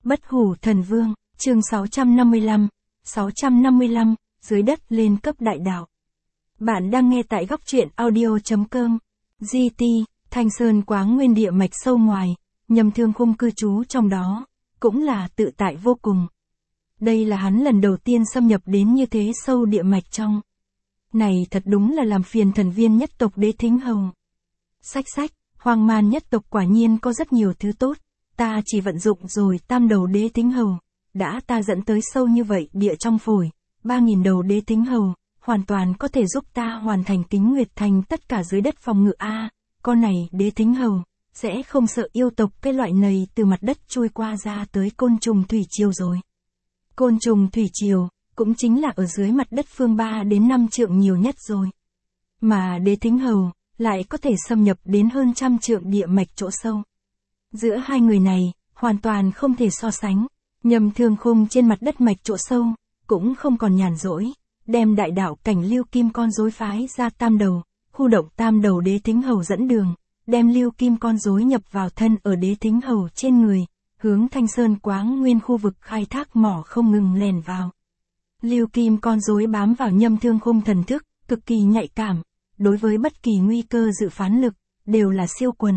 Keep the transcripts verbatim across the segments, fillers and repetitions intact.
Bất hủ thần vương, chương sáu trăm năm mươi lăm, sáu trăm năm mươi lăm, dưới đất lên cấp đại đạo. Bạn đang nghe tại góc truyện audio chấm com. giê tê, Thanh Sơn Quáng Nguyên địa mạch sâu ngoài, Nhâm Thương Khung cư trú trong đó, cũng là tự tại vô cùng. Đây là hắn lần đầu tiên xâm nhập đến như thế sâu địa mạch trong. Này thật đúng là làm phiền thần viên nhất tộc Đế Thính Hầu. Sách sách, Hoang Man nhất tộc quả nhiên có rất nhiều thứ tốt, ta chỉ vận dụng rồi tam đầu Đế Thính Hầu, đã ta dẫn tới sâu như vậy địa trong phổi, ba nghìn đầu Đế Thính Hầu, hoàn toàn có thể giúp ta hoàn thành Kính Nguyệt Thành tất cả dưới đất phòng ngự a. Con này Đế Thính Hầu sẽ không sợ yêu tộc cái loại này từ mặt đất trôi qua ra tới côn trùng thủy triều rồi. Côn trùng thủy triều cũng chính là ở dưới mặt đất phương ba đến năm trượng nhiều nhất rồi. Mà Đế Thính Hầu lại có thể xâm nhập đến hơn trăm trượng địa mạch chỗ sâu. Giữa hai người này, hoàn toàn không thể so sánh. Nhâm Thương Khung trên mặt đất mạch chỗ sâu, cũng không còn nhàn rỗi, đem đại đạo cảnh lưu kim con rối phái ra tam đầu, khu động tam đầu Đế Thính Hầu dẫn đường, đem lưu kim con rối nhập vào thân ở Đế Thính Hầu trên người, hướng Thanh Sơn Quáng Nguyên khu vực khai thác mỏ không ngừng lèn vào. Lưu kim con rối bám vào Nhâm Thương Khung thần thức, cực kỳ nhạy cảm, đối với bất kỳ nguy cơ dự phán lực, đều là siêu quần.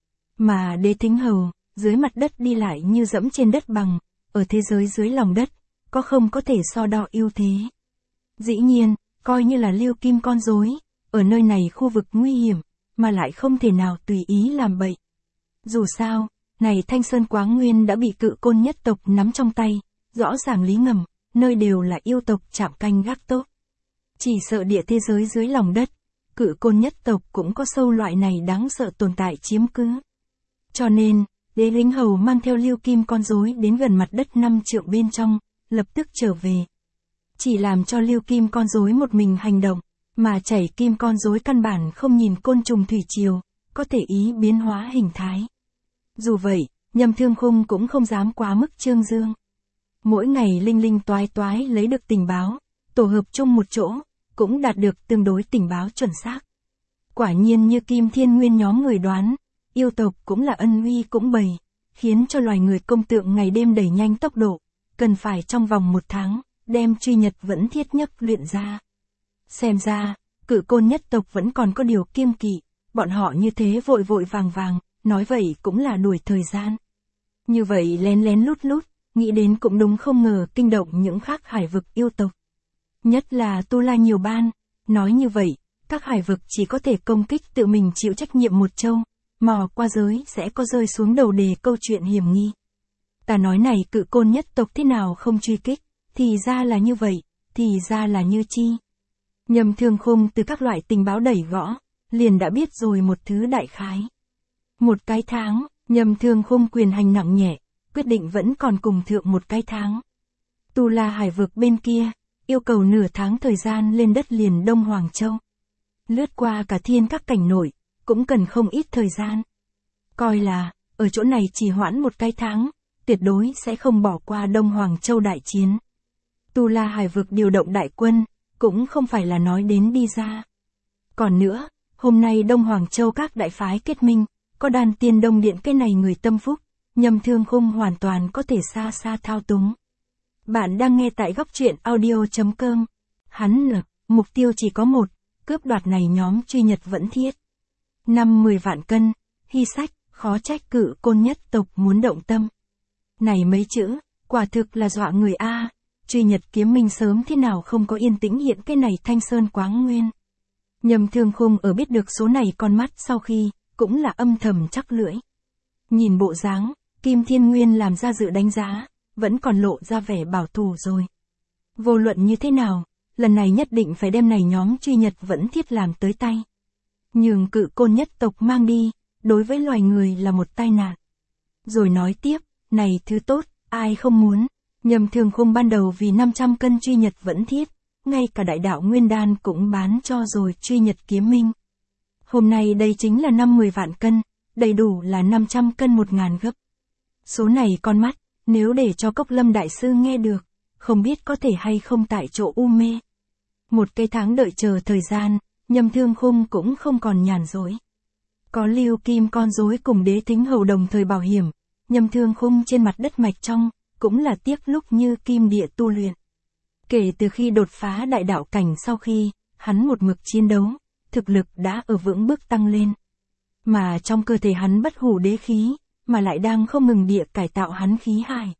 Mà Đế Thính Hầu, dưới mặt đất đi lại như dẫm trên đất bằng, ở thế giới dưới lòng đất, có không có thể so đo ưu thế. Dĩ nhiên, coi như là lưu kim con rối, ở nơi này khu vực nguy hiểm, mà lại không thể nào tùy ý làm bậy. Dù sao, này Thanh Sơn Quáng Nguyên đã bị Cự Côn nhất tộc nắm trong tay, rõ ràng lý ngầm, nơi đều là yêu tộc chạm canh gác tốt. Chỉ sợ địa thế giới dưới lòng đất, Cự Côn nhất tộc cũng có sâu loại này đáng sợ tồn tại chiếm cứ. Cho nên, Đế Thính Hầu mang theo lưu kim con rối đến gần mặt đất năm trượng bên trong, lập tức trở về. Chỉ làm cho lưu kim con rối một mình hành động, mà chảy kim con rối căn bản không nhìn côn trùng thủy triều, có thể ý biến hóa hình thái. Dù vậy, Nhâm Thương Khung cũng không dám quá mức trương dương. Mỗi ngày linh linh toái toái lấy được tình báo, tổ hợp chung một chỗ, cũng đạt được tương đối tình báo chuẩn xác. Quả nhiên như Kim Thiên Nguyên nhóm người đoán, yêu tộc cũng là ân uy cũng bầy, khiến cho loài người công tượng ngày đêm đẩy nhanh tốc độ, cần phải trong vòng một tháng, đem truy nhật vẫn thiết nhất luyện ra. Xem ra, Cự Côn nhất tộc vẫn còn có điều kiêng kỵ, bọn họ như thế vội vội vàng vàng, nói vậy cũng là đuổi thời gian. Như vậy lén lén lút lút, nghĩ đến cũng đúng không ngờ kinh động những khác hải vực yêu tộc. Nhất là Tu La nhiều ban, nói như vậy, các hải vực chỉ có thể công kích tự mình chịu trách nhiệm một châu, mò qua giới sẽ có rơi xuống đầu đề câu chuyện hiểm nghi. Ta nói này Cự Côn nhất tộc thế nào không truy kích, thì ra là như vậy, thì ra là như chi. Nhâm Thương Khung từ các loại tình báo đẩy gõ, liền đã biết rồi một thứ đại khái. Một cái tháng, Nhâm Thương Khung quyền hành nặng nhẹ, quyết định vẫn còn cùng thượng một cái tháng. Tu La hải vực bên kia, yêu cầu nửa tháng thời gian lên đất liền Đông Hoàng Châu. Lướt qua cả thiên các cảnh nổi, cũng cần không ít thời gian. Coi là, ở chỗ này chỉ hoãn một cái tháng, tuyệt đối sẽ không bỏ qua Đông Hoàng Châu đại chiến. Tu La hải vực điều động đại quân, cũng không phải là nói đến đi ra. Còn nữa, hôm nay Đông Hoàng Châu các đại phái kết minh, có Đan Tiên Đông Điện cái này người tâm phúc, Nhâm Thương Khung hoàn toàn có thể xa xa thao túng. Bạn đang nghe tại góc truyện audio chấm com. Hắn lực, mục tiêu chỉ có một, cướp đoạt này nhóm truy nhật vẫn thiết. Năm mười vạn cân, hy sách, khó trách Cự Côn nhất tộc muốn động tâm. Này mấy chữ, quả thực là dọa người a. Truy nhật kiếm minh sớm thế nào không có yên tĩnh hiện cái này Thanh Sơn Quáng Nguyên. Nhâm Thương Khung ở biết được số này con mắt sau khi, cũng là âm thầm chắc lưỡi. Nhìn bộ dáng, Kim Thiên Nguyên làm ra dự đánh giá, vẫn còn lộ ra vẻ bảo thủ rồi. Vô luận như thế nào, lần này nhất định phải đem này nhóm truy nhật vẫn thiết làm tới tay. Nhường Cự Côn nhất tộc mang đi, đối với loài người là một tai nạn. Rồi nói tiếp, này thứ tốt, ai không muốn. Nhâm Thương Khung ban đầu vì năm trăm cân truy nhật vẫn thiết, ngay cả đại đạo nguyên đan cũng bán cho rồi truy nhật kiếm minh. Hôm nay đây chính là năm mươi vạn cân, đầy đủ là năm trăm cân một ngàn gấp. Số này con mắt, nếu để cho Cốc Lâm đại sư nghe được, không biết có thể hay không tại chỗ u mê. Một cái tháng đợi chờ thời gian, Nhâm Thương Khung cũng không còn nhàn rỗi. Có lưu kim con rối cùng Đế Thính Hầu đồng thời bảo hiểm, Nhâm Thương Khung trên mặt đất mạch trong, cũng là tiếc lúc như kim địa tu luyện. Kể từ khi đột phá đại đạo cảnh sau khi, hắn một mực chiến đấu, thực lực đã ở vững bước tăng lên. Mà trong cơ thể hắn bất hủ đế khí, mà lại đang không ngừng địa cải tạo hắn khí hải.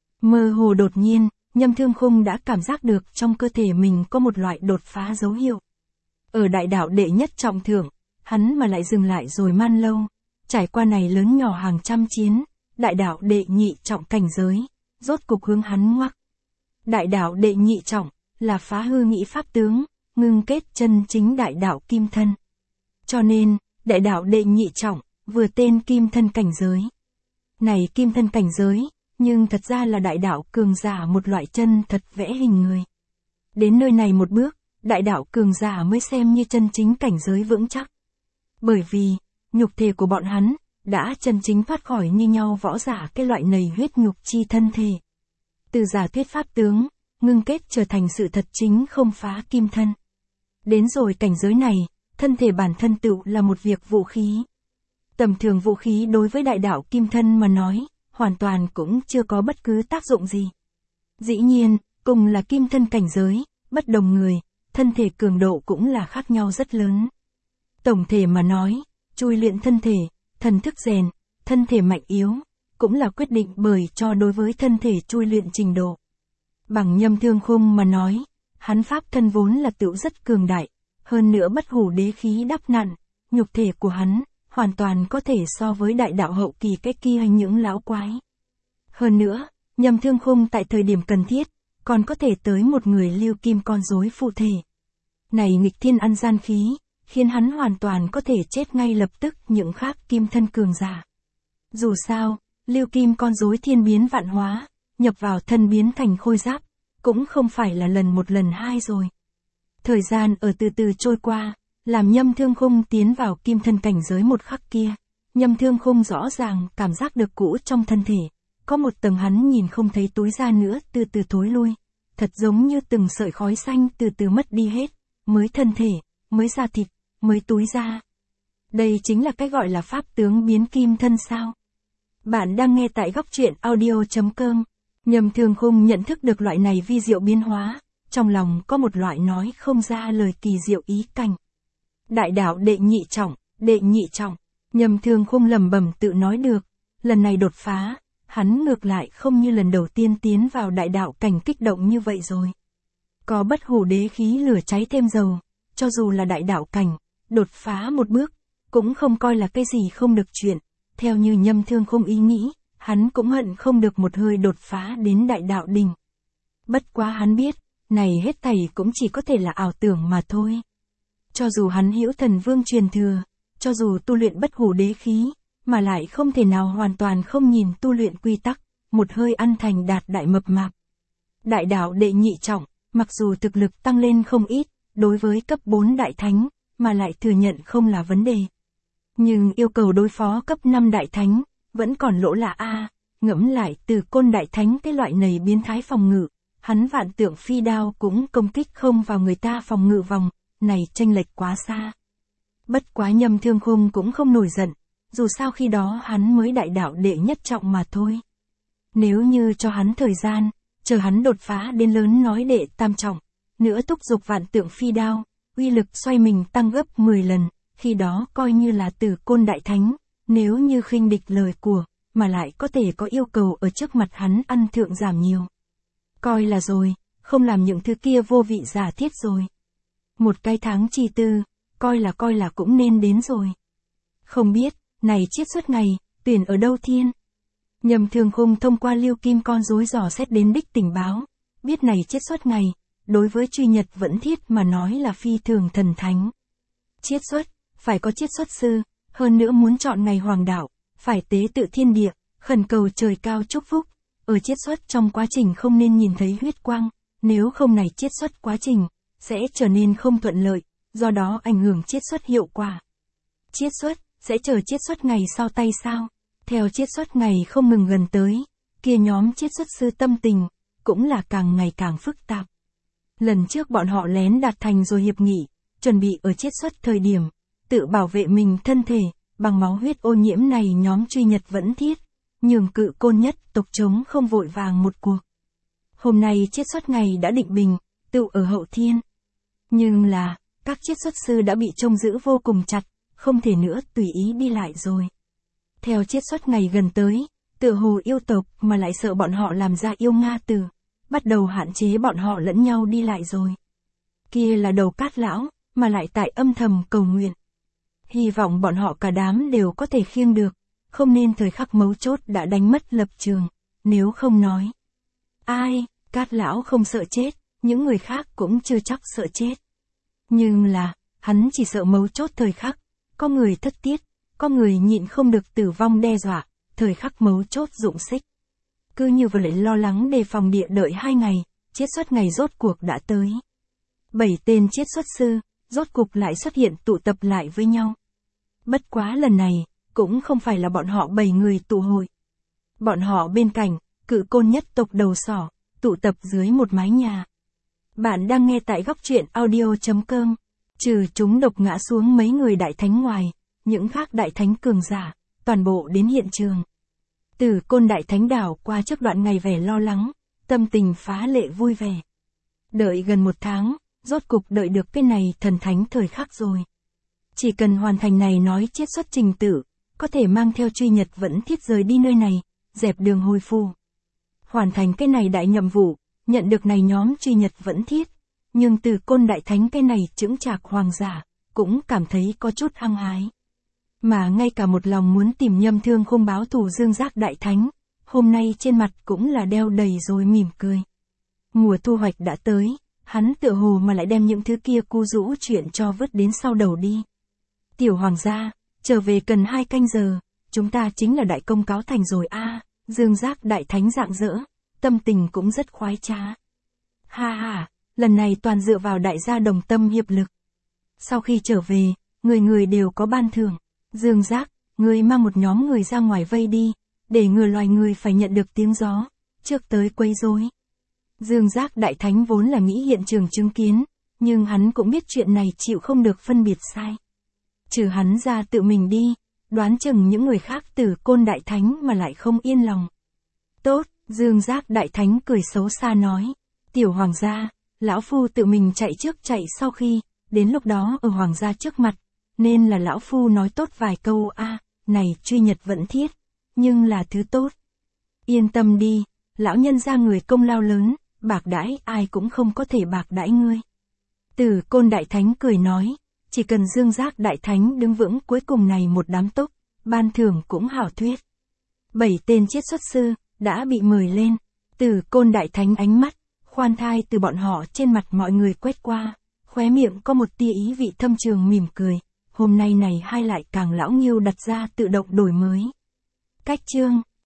Mơ hồ đột nhiên, Nhâm Thương Khung đã cảm giác được trong cơ thể mình có một loại đột phá dấu hiệu. Ở đại đạo đệ nhất trọng thượng, hắn mà lại dừng lại rồi man lâu, trải qua này lớn nhỏ hàng trăm chiến, đại đạo đệ nhị trọng cảnh giới, rốt cục hướng hắn ngoắc. Đại đạo đệ nhị trọng, là phá hư nghĩ pháp tướng, ngưng kết chân chính đại đạo kim thân. Cho nên, đại đạo đệ nhị trọng, vừa tên kim thân cảnh giới. Này kim thân cảnh giới, nhưng thật ra là đại đạo cường giả một loại chân thật vẽ hình người. Đến nơi này một bước, đại đạo cường giả mới xem như chân chính cảnh giới vững chắc. Bởi vì, nhục thể của bọn hắn, đã chân chính thoát khỏi như nhau võ giả cái loại nầy huyết nhục chi thân thể. Từ giả thuyết pháp tướng, ngưng kết trở thành sự thật chính không phá kim thân. Đến rồi cảnh giới này, thân thể bản thân tựu là một việc vũ khí. Tầm thường vũ khí đối với đại đạo kim thân mà nói, hoàn toàn cũng chưa có bất cứ tác dụng gì. Dĩ nhiên, cùng là kim thân cảnh giới, bất đồng người, thân thể cường độ cũng là khác nhau rất lớn. Tổng thể mà nói, chui luyện thân thể, thần thức rèn, thân thể mạnh yếu, cũng là quyết định bởi cho đối với thân thể chui luyện trình độ. Bằng Nhâm Thương Khung mà nói, hắn pháp thân vốn là tựu rất cường đại, hơn nữa bất hủ đế khí đắp nặn, nhục thể của hắn, hoàn toàn có thể so với đại đạo hậu kỳ cái kia những lão quái. Hơn nữa, Nhâm Thương Khung tại thời điểm cần thiết, còn có thể tới một người lưu kim con rối phụ thể. Này nghịch thiên ăn gian khí, khiến hắn hoàn toàn có thể chết ngay lập tức những khác kim thân cường giả. Dù sao, lưu kim con rối thiên biến vạn hóa, nhập vào thân biến thành khôi giáp, cũng không phải là lần một lần hai rồi. Thời gian ở từ từ trôi qua, làm Nhâm Thương Khung tiến vào kim thân cảnh giới một khắc kia, Nhâm Thương Khung rõ ràng cảm giác được cũ trong thân thể, có một tầng hắn nhìn không thấy túi ra nữa từ từ thối lui, thật giống như từng sợi khói xanh từ từ mất đi hết, mới thân thể, mới da thịt, mới túi ra. Đây chính là cái gọi là pháp tướng biến kim thân sao? Bạn đang nghe tại góc truyện audio chấm com. Nhâm Thương Khung nhận thức được loại này vi diệu biến hóa, trong lòng có một loại nói không ra lời kỳ diệu ý cảnh. Đại đạo đệ nhị trọng, đệ nhị trọng, Nhâm Thương Khung lẩm bẩm tự nói được, lần này đột phá, hắn ngược lại không như lần đầu tiên tiến vào đại đạo cảnh kích động như vậy rồi. Có bất hủ đế khí lửa cháy thêm dầu, cho dù là đại đạo cảnh, đột phá một bước, cũng không coi là cái gì không được chuyện, theo như Nhâm Thương Khung ý nghĩ, hắn cũng hận không được một hơi đột phá đến đại đạo đỉnh. Bất quá hắn biết, này hết thảy cũng chỉ có thể là ảo tưởng mà thôi. Cho dù hắn hữu thần vương truyền thừa, cho dù tu luyện bất hủ đế khí, mà lại không thể nào hoàn toàn không nhìn tu luyện quy tắc, một hơi ăn thành đạt đại mập mạp. Đại đạo đệ nhị trọng, mặc dù thực lực tăng lên không ít, đối với cấp bốn đại thánh, mà lại thừa nhận không là vấn đề. Nhưng yêu cầu đối phó cấp năm đại thánh, vẫn còn lỗ là A, ngẫm lại từ côn đại thánh cái loại này biến thái phòng ngự, hắn vạn tượng phi đao cũng công kích không vào người ta phòng ngự vòng, này chênh lệch quá xa. Bất quá Nhâm Thương Khung cũng không nổi giận, dù sao khi đó hắn mới đại đạo đệ nhất trọng mà thôi. Nếu như cho hắn thời gian, chờ hắn đột phá đến lớn nói đệ tam trọng, nữa thúc dục vạn tượng phi đao, uy lực xoay mình tăng gấp mười lần, khi đó coi như là từ côn đại thánh, nếu như khinh địch lời của, mà lại có thể có yêu cầu ở trước mặt hắn ăn thượng giảm nhiều. Coi là rồi, không làm những thứ kia vô vị giả thiết rồi. Một cái tháng chi tư, coi là coi là cũng nên đến rồi. Không biết, này chiết xuất ngày, tuyển ở đâu thiên? Nhâm Thương Khung thông qua lưu kim con rối dò xét đến đích tình báo, biết này chiết xuất ngày, đối với truy nhật vẫn thiết mà nói là phi thường thần thánh. Chiết xuất, phải có chiết xuất sư, hơn nữa muốn chọn ngày hoàng đạo, phải tế tự thiên địa, khẩn cầu trời cao chúc phúc, ở chiết xuất trong quá trình không nên nhìn thấy huyết quang, nếu không này chiết xuất quá trình, sẽ trở nên không thuận lợi, do đó ảnh hưởng chiết xuất hiệu quả. Chiết xuất, sẽ chờ chiết xuất ngày sau tay sao? Theo chiết xuất ngày không ngừng gần tới, kia nhóm chiết xuất sư tâm tình, cũng là càng ngày càng phức tạp. Lần trước bọn họ lén đạt thành rồi hiệp nghị, chuẩn bị ở chiết xuất thời điểm, tự bảo vệ mình thân thể, bằng máu huyết ô nhiễm này nhóm truy nhật vẫn thiết, nhường Cự Côn nhất tộc chống không vội vàng một cuộc. Hôm nay chiết xuất ngày đã định bình, tựu ở hậu thiên. Nhưng là, các chiết xuất sư đã bị trông giữ vô cùng chặt, không thể nữa tùy ý đi lại rồi. Theo chiết xuất ngày gần tới, tựa hồ yêu tộc mà lại sợ bọn họ làm ra yêu Nga Tử, bắt đầu hạn chế bọn họ lẫn nhau đi lại rồi. Kia là Đầu Cát lão, mà lại tại âm thầm cầu nguyện. Hy vọng bọn họ cả đám đều có thể khiêng được, không nên thời khắc mấu chốt đã đánh mất lập trường, nếu không nói. Ai, Cát lão không sợ chết, những người khác cũng chưa chắc sợ chết. Nhưng là, hắn chỉ sợ mấu chốt thời khắc, có người thất tiết, có người nhịn không được tử vong đe dọa, thời khắc mấu chốt dụng xích. Cứ như vậy lo lắng đề phòng địa đợi hai ngày, chiết xuất ngày rốt cuộc đã tới. Bảy tên chiết xuất sư, rốt cuộc lại xuất hiện tụ tập lại với nhau. Bất quá lần này, cũng không phải là bọn họ bảy người tụ hội. Bọn họ bên cạnh, Cự Côn nhất tộc đầu sỏ, tụ tập dưới một mái nhà. Bạn đang nghe tại góc truyện audio chấm com. Trừ chúng độc ngã xuống mấy người đại thánh ngoài, những khác đại thánh cường giả, toàn bộ đến hiện trường. Tử Côn đại thánh đảo qua trước đoạn ngày vẻ lo lắng, tâm tình phá lệ vui vẻ. Đợi gần một tháng, rốt cục đợi được cái này thần thánh thời khắc rồi. Chỉ cần hoàn thành này nói chiết xuất trình tự, có thể mang theo truy nhật vẫn thiết rời đi nơi này, dẹp đường hồi phù. Hoàn thành cái này đại nhiệm vụ, nhận được này nhóm truy nhật vẫn thiết, nhưng Tử Côn đại thánh cái này chững chạc hoàng giả, cũng cảm thấy có chút hăng hái. Mà ngay cả một lòng muốn tìm Nhâm Thương Khung báo thù Dương Giác đại thánh, hôm nay trên mặt cũng là đeo đầy rồi mỉm cười. Mùa thu hoạch đã tới, hắn tựa hồ mà lại đem những thứ kia cu rũ chuyện cho vứt đến sau đầu đi. Tiểu hoàng gia, trở về cần hai canh giờ, chúng ta chính là đại công cáo thành rồi a. À, Dương Giác đại thánh rạng rỡ, tâm tình cũng rất khoái trá. Ha ha, lần này toàn dựa vào đại gia đồng tâm hiệp lực. Sau khi trở về, người người đều có ban thưởng. Dương Giác, người mang một nhóm người ra ngoài vây đi, để ngừa loài người phải nhận được tiếng gió, trước tới quấy rối. Dương Giác đại thánh vốn là nghĩ hiện trường chứng kiến, nhưng hắn cũng biết chuyện này chịu không được phân biệt sai. Trừ hắn ra tự mình đi, đoán chừng những người khác Tử Côn đại thánh mà lại không yên lòng. Tốt, Dương Giác đại thánh cười xấu xa nói, tiểu hoàng gia, lão phu tự mình chạy trước chạy sau khi, đến lúc đó ở hoàng gia trước mặt, nên là lão phu nói tốt vài câu a, à, này truy nhật vẫn thiết, nhưng là thứ tốt. Yên tâm đi, lão nhân gia người công lao lớn, bạc đãi ai cũng không có thể bạc đãi ngươi. Tử Côn đại thánh cười nói, chỉ cần Dương Giác đại thánh đứng vững cuối cùng này một đám túc, ban thưởng cũng hảo thuyết. Bảy tên chiết xuất sư, đã bị mời lên, Tử Côn đại thánh ánh mắt, khoan thai từ bọn họ trên mặt mọi người quét qua, khóe miệng có một tia ý vị thâm trường mỉm cười, hôm nay này hai lại càng lão nghiêu đặt ra tự động đổi mới. Cách chương